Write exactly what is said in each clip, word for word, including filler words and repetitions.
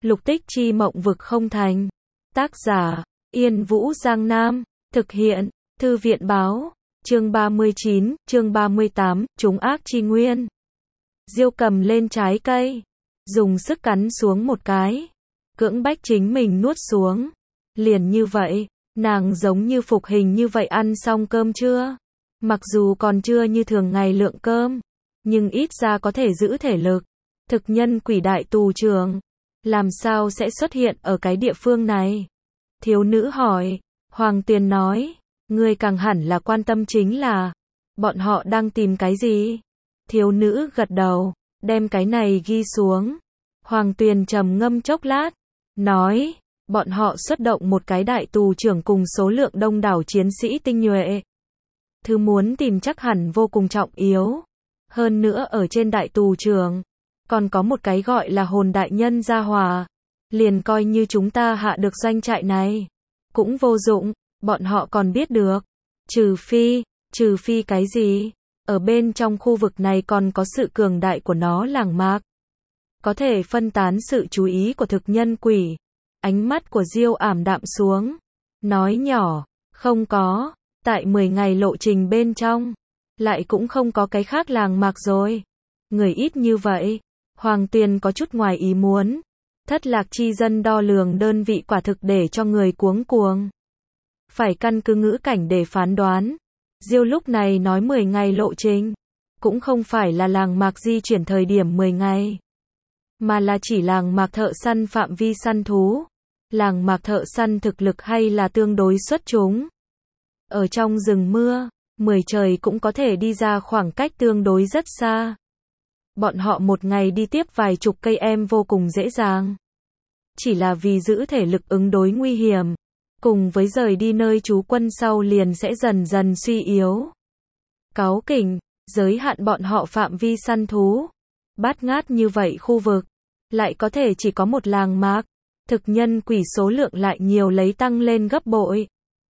Lục tích chi mộng vực không thành. Tác giả, Yên Vũ Giang Nam. Thực hiện, Thư viện Báo. Chương ba mươi chín, chương ba mươi tám, Trúng ác chi nguyên. Diêu cầm lên trái cây, dùng sức cắn xuống một cái, cưỡng bách chính mình nuốt xuống. Liền như vậy, nàng giống như phục hình như vậy ăn xong cơm trưa. Mặc dù còn chưa như thường ngày lượng cơm, nhưng ít ra có thể giữ thể lực. Thực nhân quỷ đại tù trưởng, làm sao sẽ xuất hiện ở cái địa phương này? Thiếu nữ hỏi. Hoàng Tuyền nói, ngươi càng hẳn là quan tâm chính là, bọn họ đang tìm cái gì? Thiếu nữ gật đầu, đem cái này ghi xuống. Hoàng Tuyền trầm ngâm chốc lát, nói, bọn họ xuất động một cái đại tù trưởng cùng số lượng đông đảo chiến sĩ tinh nhuệ. Thứ muốn tìm chắc hẳn vô cùng trọng yếu. Hơn nữa ở trên đại tù trưởng, còn có một cái gọi là hồn đại nhân gia hòa. Liền coi như chúng ta hạ được doanh trại này, cũng vô dụng, bọn họ còn biết được. Trừ phi, trừ phi cái gì? Ở bên trong khu vực này còn có sự cường đại của nó làng mạc, có thể phân tán sự chú ý của thực nhân quỷ. Ánh mắt của Diêu ảm đạm xuống, nói nhỏ, không có, tại mười ngày lộ trình bên trong, lại cũng không có cái khác làng mạc rồi. Người ít như vậy, Hoàng Tuyền có chút ngoài ý muốn. Thất lạc chi dân đo lường đơn vị quả thực để cho người cuống cuồng. Phải căn cứ ngữ cảnh để phán đoán. Diêu lúc này nói mười ngày lộ trình, cũng không phải là làng mạc di chuyển thời điểm mười ngày, mà là chỉ làng mạc thợ săn phạm vi săn thú. Làng mạc thợ săn thực lực hay là tương đối xuất chúng. Ở trong rừng mưa, mười trời cũng có thể đi ra khoảng cách tương đối rất xa. Bọn họ một ngày đi tiếp vài chục cây em vô cùng dễ dàng. Chỉ là vì giữ thể lực ứng đối nguy hiểm, cùng với rời đi nơi trú quân sau liền sẽ dần dần suy yếu. Cáu kỉnh, giới hạn bọn họ phạm vi săn thú. Bát ngát như vậy khu vực, lại có thể chỉ có một làng mạc. Thực nhân quỷ số lượng lại nhiều lấy tăng lên gấp bội.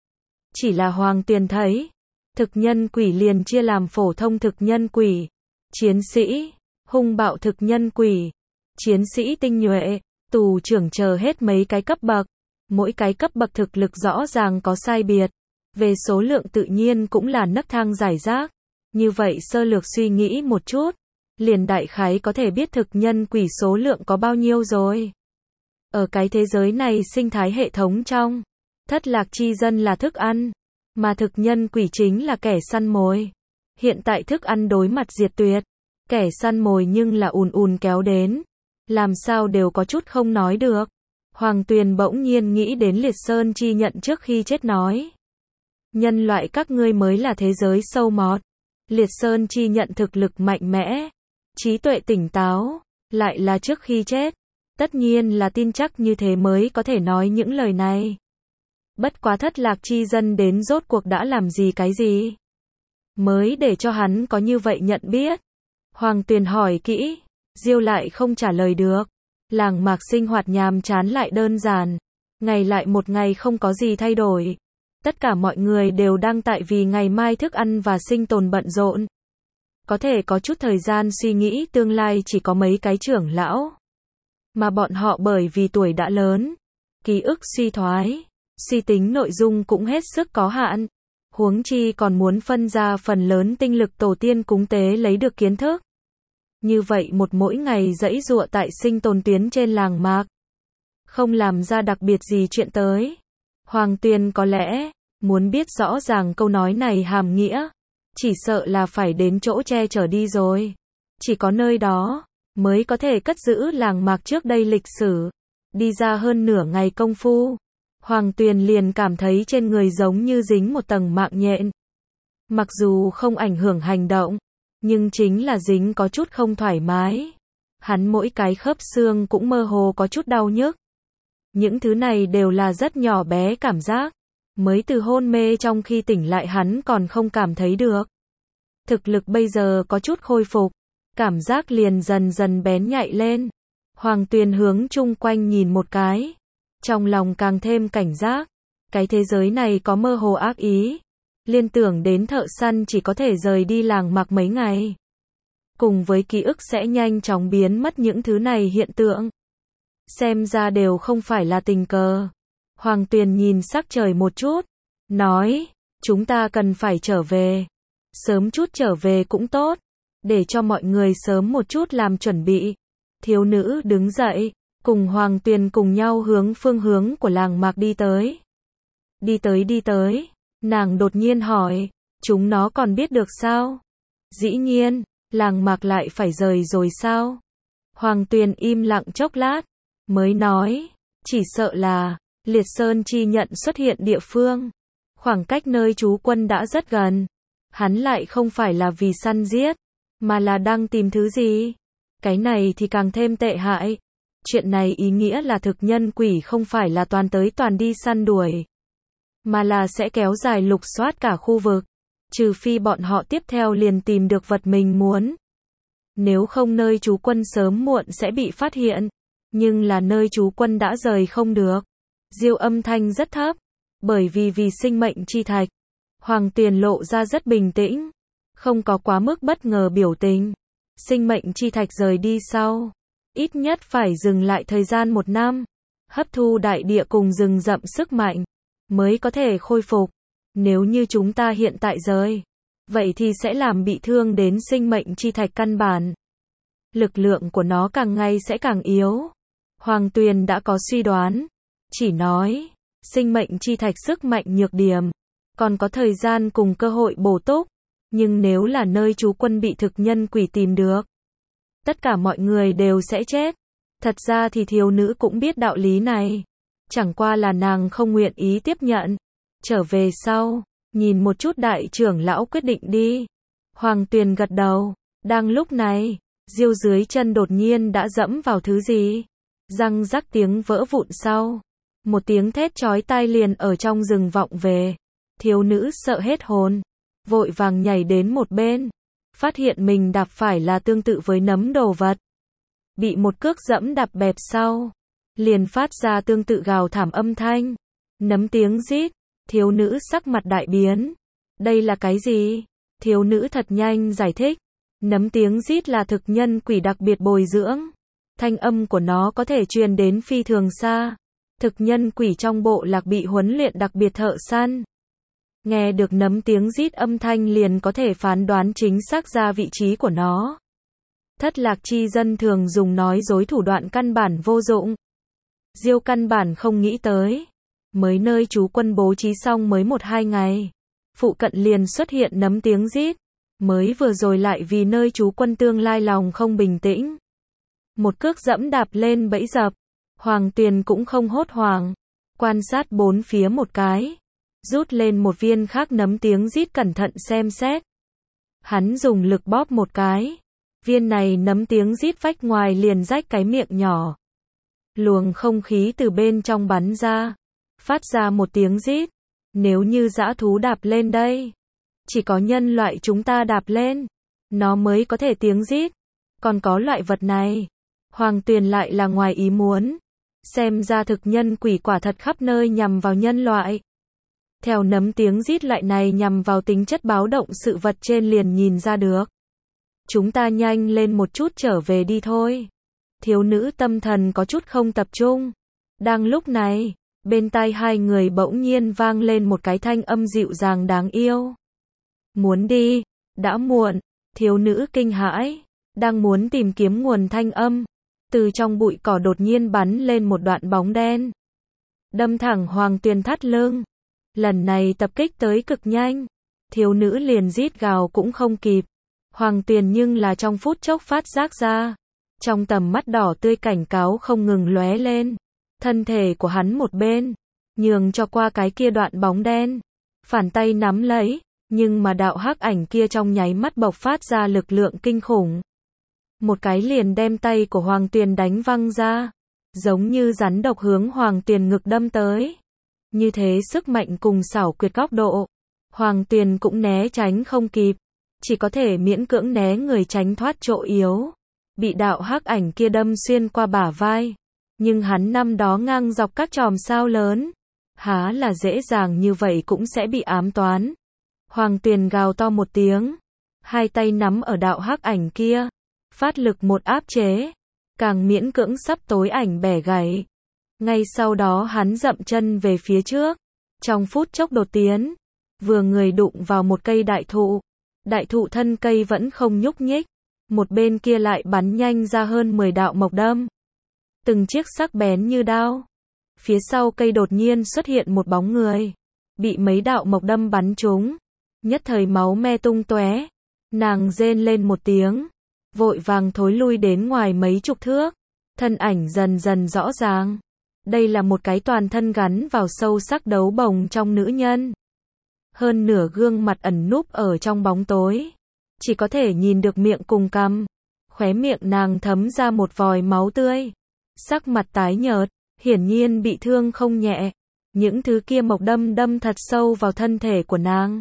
Chỉ là Hoàng Tuyền thấy, thực nhân quỷ liền chia làm phổ thông thực nhân quỷ, chiến sĩ, hung bạo thực nhân quỷ, chiến sĩ tinh nhuệ, tù trưởng chờ hết mấy cái cấp bậc. Mỗi cái cấp bậc thực lực rõ ràng có sai biệt. Về số lượng tự nhiên cũng là nấc thang giải rác. Như vậy sơ lược suy nghĩ một chút, liền đại khái có thể biết thực nhân quỷ số lượng có bao nhiêu rồi. Ở cái thế giới này sinh thái hệ thống trong, thất lạc chi dân là thức ăn, mà thực nhân quỷ chính là kẻ săn mồi. Hiện tại thức ăn đối mặt diệt tuyệt, kẻ săn mồi nhưng là ùn ùn kéo đến, làm sao đều có chút không nói được. Hoàng Tuyền bỗng nhiên nghĩ đến Liệt Sơn chi nhận trước khi chết nói, nhân loại các ngươi mới là thế giới sâu mọt. Liệt Sơn chi nhận thực lực mạnh mẽ, trí tuệ tỉnh táo, lại là trước khi chết. Tất nhiên là tin chắc như thế mới có thể nói những lời này. Bất quá thất lạc chi dân đến rốt cuộc đã làm gì cái gì, mới để cho hắn có như vậy nhận biết. Hoàng Tuyền hỏi kỹ, Diêu lại không trả lời được. Làng mạc sinh hoạt nhàm chán lại đơn giản, ngày lại một ngày không có gì thay đổi. Tất cả mọi người đều đang tại vì ngày mai thức ăn và sinh tồn bận rộn. Có thể có chút thời gian suy nghĩ tương lai chỉ có mấy cái trưởng lão. Mà bọn họ bởi vì tuổi đã lớn, ký ức suy thoái, suy tính nội dung cũng hết sức có hạn. Huống chi còn muốn phân ra phần lớn tinh lực tổ tiên cúng tế lấy được kiến thức. Như vậy một mỗi ngày giãy giụa tại sinh tồn tuyến trên làng mạc, không làm ra đặc biệt gì chuyện tới. Hoàng Tuyền có lẽ muốn biết rõ ràng câu nói này hàm nghĩa, chỉ sợ là phải đến chỗ che chở đi rồi. Chỉ có nơi đó mới có thể cất giữ làng mạc trước đây lịch sử. Đi ra hơn nửa ngày công phu, Hoàng Tuyền liền cảm thấy trên người giống như dính một tầng mạng nhện. Mặc dù không ảnh hưởng hành động, nhưng chính là dính có chút không thoải mái. Hắn mỗi cái khớp xương cũng mơ hồ có chút đau nhức. Những thứ này đều là rất nhỏ bé cảm giác. Mới từ hôn mê trong khi tỉnh lại hắn còn không cảm thấy được. Thực lực bây giờ có chút khôi phục, cảm giác liền dần dần bén nhạy lên. Hoàng Tuyền hướng chung quanh nhìn một cái, trong lòng càng thêm cảnh giác. Cái thế giới này có mơ hồ ác ý. Liên tưởng đến thợ săn chỉ có thể rời đi làng mạc mấy ngày, cùng với ký ức sẽ nhanh chóng biến mất những thứ này hiện tượng. xem ra đều không phải là tình cờ. Hoàng Tuyền nhìn sắc trời một chút, nói, chúng ta cần phải trở về. Sớm chút trở về cũng tốt, để cho mọi người sớm một chút làm chuẩn bị. Thiếu nữ đứng dậy, cùng Hoàng Tuyền cùng nhau hướng phương hướng của làng mạc đi tới. Đi tới đi tới, nàng đột nhiên hỏi, chúng nó còn biết được sao? Dĩ nhiên, làng mạc lại phải rời rồi sao? Hoàng Tuyền im lặng chốc lát, mới nói, chỉ sợ là, Liệt Sơn chi nhận xuất hiện địa phương. Khoảng cách nơi trú quân đã rất gần. Hắn lại không phải là vì săn giết, mà là đang tìm thứ gì. Cái này thì càng thêm tệ hại. Chuyện này ý nghĩa là thực nhân quỷ không phải là toàn tới toàn đi săn đuổi, mà là sẽ kéo dài lục soát cả khu vực. Trừ phi bọn họ tiếp theo liền tìm được vật mình muốn. Nếu không nơi trú quân sớm muộn sẽ bị phát hiện. Nhưng là nơi trú quân đã rời không được. Diêu âm thanh rất thấp. Bởi vì vì sinh mệnh chi thạch. Hoàng Tuyền lộ ra rất bình tĩnh. Không có quá mức bất ngờ biểu tình. Sinh mệnh chi thạch rời đi sau. Ít nhất phải dừng lại thời gian một năm. Hấp thu đại địa cùng rừng rậm sức mạnh. Mới có thể khôi phục. Nếu như chúng ta hiện tại rời. Vậy thì sẽ làm bị thương đến sinh mệnh chi thạch căn bản. Lực lượng của nó càng ngày sẽ càng yếu. Hoàng Tuyền đã có suy đoán. Chỉ nói. Sinh mệnh chi thạch sức mạnh nhược điểm. Còn có thời gian cùng cơ hội bổ túc. Nhưng nếu là nơi trú quân bị thực nhân quỷ tìm được. Tất cả mọi người đều sẽ chết. Thật ra thì thiếu nữ cũng biết đạo lý này. Chẳng qua là nàng không nguyện ý tiếp nhận. Trở về sau. Nhìn một chút đại trưởng lão quyết định đi. Hoàng Tuyền gật đầu. Đang lúc này. Diêu dưới chân đột nhiên đã dẫm vào thứ gì. Răng rắc tiếng vỡ vụn sau. Một tiếng thét chói tai liền ở trong rừng vọng về. Thiếu nữ sợ hết hồn. Vội vàng nhảy đến một bên. Phát hiện mình đạp phải là tương tự với nấm đồ vật. Bị một cước dẫm đạp bẹp sau. Liền phát ra tương tự gào thảm âm thanh. Nấm tiếng rít. Thiếu nữ sắc mặt đại biến. Đây là cái gì? Thiếu nữ thật nhanh giải thích. Nấm tiếng rít là thực nhân quỷ đặc biệt bồi dưỡng. Thanh âm của nó có thể truyền đến phi thường xa. Thực nhân quỷ trong bộ lạc bị huấn luyện đặc biệt thợ săn. Nghe được nấm tiếng rít âm thanh liền có thể phán đoán chính xác ra vị trí của nó. Thất lạc chi dân thường dùng nói dối thủ đoạn căn bản vô dụng. Diêu căn bản không nghĩ tới. Mới nơi trú quân bố trí xong mới một hai ngày. Phụ cận liền xuất hiện nấm tiếng rít. Mới vừa rồi lại vì nơi trú quân tương lai lòng không bình tĩnh. Một cước dẫm đạp lên bẫy dập. Hoàng Tuyền cũng không hốt hoảng. Quan sát bốn phía một cái. Rút lên một viên khác nấm tiếng rít cẩn thận xem xét. Hắn dùng lực bóp một cái. Viên này nấm tiếng rít vách ngoài liền rách cái miệng nhỏ. Luồng không khí từ bên trong bắn ra. Phát ra một tiếng rít. Nếu như dã thú đạp lên đây. Chỉ có nhân loại chúng ta đạp lên. Nó mới có thể tiếng rít. Còn có loại vật này. Hoàng Tuyền lại là ngoài ý muốn. Xem ra thực nhân quỷ quả thật khắp nơi nhằm vào nhân loại. Theo nấm tiếng rít lại này nhằm vào tính chất báo động sự vật trên liền nhìn ra được. Chúng ta nhanh lên một chút trở về đi thôi. Thiếu nữ tâm thần có chút không tập trung. Đang lúc này, bên tai hai người bỗng nhiên vang lên một cái thanh âm dịu dàng đáng yêu. Muốn đi, đã muộn. Thiếu nữ kinh hãi, đang muốn tìm kiếm nguồn thanh âm. Từ trong bụi cỏ đột nhiên bắn lên một đoạn bóng đen. Đâm thẳng Hoàng Tuyền thắt lưng. Lần này tập kích tới cực nhanh. Thiếu nữ liền rít gào cũng không kịp. Hoàng Tuyền nhưng là trong phút chốc phát giác ra. Trong tầm mắt đỏ tươi cảnh cáo không ngừng lóe lên. Thân thể của hắn một bên. Nhường cho qua cái kia đoạn bóng đen. Phản tay nắm lấy. Nhưng mà đạo hắc ảnh kia trong nháy mắt bộc phát ra lực lượng kinh khủng. Một cái liền đem tay của Hoàng Tuyền đánh văng ra. Giống như rắn độc hướng Hoàng Tuyền ngực đâm tới. Như thế sức mạnh cùng xảo quyệt góc độ. Hoàng Tuyền cũng né tránh không kịp. Chỉ có thể miễn cưỡng né người tránh thoát chỗ yếu. Bị đạo hắc ảnh kia đâm xuyên qua bả vai. Nhưng hắn năm đó ngang dọc các chòm sao lớn. Há là dễ dàng như vậy cũng sẽ bị ám toán. Hoàng Tuyền gào to một tiếng. Hai tay nắm ở đạo hắc ảnh kia. Phát lực một áp chế. càng miễn cưỡng sắp tối ảnh bẻ gãy. Ngay sau đó hắn dậm chân về phía trước, trong phút chốc đột tiến, vừa người đụng vào một cây đại thụ. Đại thụ thân cây vẫn không nhúc nhích, một bên kia lại bắn nhanh ra hơn mười đạo mộc đâm. Từng chiếc sắc bén như đao. Phía sau cây đột nhiên xuất hiện một bóng người, bị mấy đạo mộc đâm bắn trúng, nhất thời máu me tung tóe. Nàng rên lên một tiếng, vội vàng thối lui đến ngoài mấy chục thước, thân ảnh dần dần rõ ràng. Đây là một cái toàn thân gắn vào sâu sắc đấu bồng trong nữ nhân. Hơn nửa gương mặt ẩn núp ở trong bóng tối, chỉ có thể nhìn được miệng cùng cằm. Khóe miệng nàng thấm ra một vòi máu tươi, sắc mặt tái nhợt, hiển nhiên bị thương không nhẹ. Những thứ kia mộc đâm đâm thật sâu vào thân thể của nàng,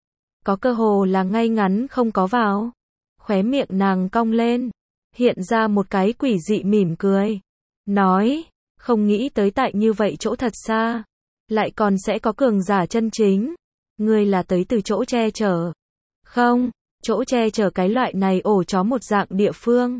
có cơ hồ là ngay ngắn không có vào. Khóe miệng nàng cong lên, hiện ra một cái quỷ dị mỉm cười, nói, không nghĩ tới tại như vậy chỗ thật xa, lại còn sẽ có cường giả chân chính. Ngươi là tới từ chỗ che chở? Không, chỗ che chở cái loại này ổ chó một dạng địa phương,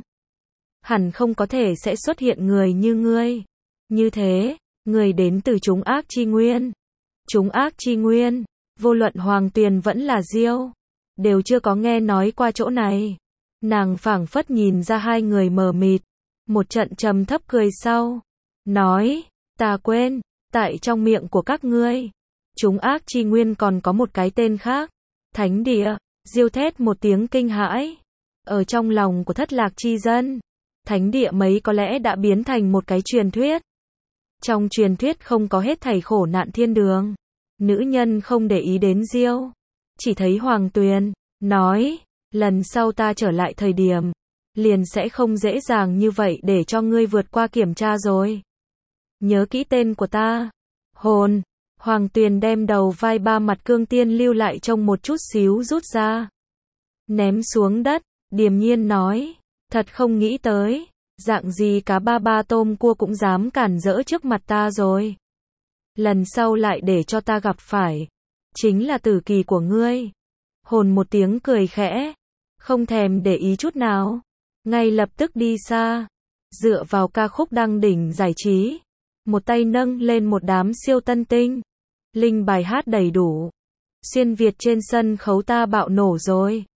hẳn không có thể sẽ xuất hiện người như ngươi. Như thế, người đến từ chúng ác chi nguyên. Chúng ác chi nguyên, vô luận Hoàng Tuyền vẫn là Diêu, đều chưa có nghe nói qua chỗ này. Nàng phảng phất nhìn ra hai người mờ mịt, một trận trầm thấp cười sau, nói, ta quên, tại trong miệng của các ngươi, chúng ác chi nguyên còn có một cái tên khác, thánh địa. Diêu thét một tiếng kinh hãi. Ở trong lòng của thất lạc chi dân, thánh địa mấy có lẽ đã biến thành một cái truyền thuyết. Trong truyền thuyết không có hết thảy khổ nạn thiên đường. Nữ nhân không để ý đến Diêu, chỉ thấy Hoàng Tuyền, nói, lần sau ta trở lại thời điểm, liền sẽ không dễ dàng như vậy để cho ngươi vượt qua kiểm tra rồi. Nhớ kỹ tên của ta. Hồn. Hoàng Tuyền đem đầu vai ba mặt cương tiên lưu lại trong một chút xíu rút ra, ném xuống đất, điềm nhiên nói, thật không nghĩ tới, dạng gì cá ba ba tôm cua cũng dám cản rỡ trước mặt ta rồi. Lần sau lại để cho ta gặp phải, chính là tử kỳ của ngươi. Hồn một tiếng cười khẽ, không thèm để ý chút nào, ngay lập tức đi xa, dựa vào ca khúc đăng đỉnh giải trí, một tay nâng lên một đám siêu tân tinh. Linh bài hát đầy đủ, xuyên Việt trên sân khấu ta bạo nổ rồi.